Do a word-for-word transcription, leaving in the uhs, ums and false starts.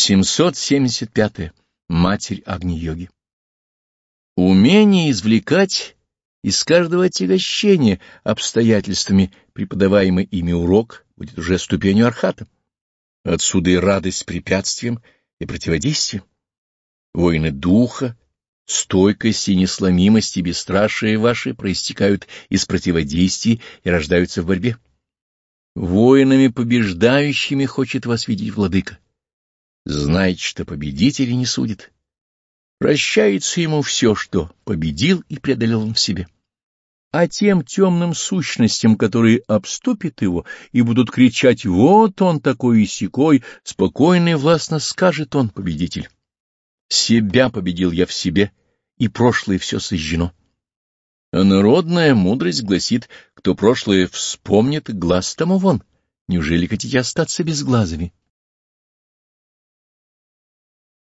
семьсот семьдесят пятое. Матерь Агни-йоги. Умение извлекать из каждого отягощения обстоятельствами преподаваемый ими урок будет уже ступенью архата. Отсюда и радость препятствиям и противодействием. Воины духа, стойкость и несломимость и бесстрашие ваши проистекают из противодействий и рождаются в борьбе. Воинами побеждающими хочет вас видеть владыка. Знайте, что победители не судит. Прощается ему все, что победил и преодолел он в себе. А тем темным сущностям, которые обступят его и будут кричать «Вот он такой и сякой», спокойно и властно скажет он, победитель: «Себя победил я в себе, и прошлое все сожжено». А народная мудрость гласит: кто прошлое вспомнит, глаз тому вон. Неужели хотите остаться безглазыми?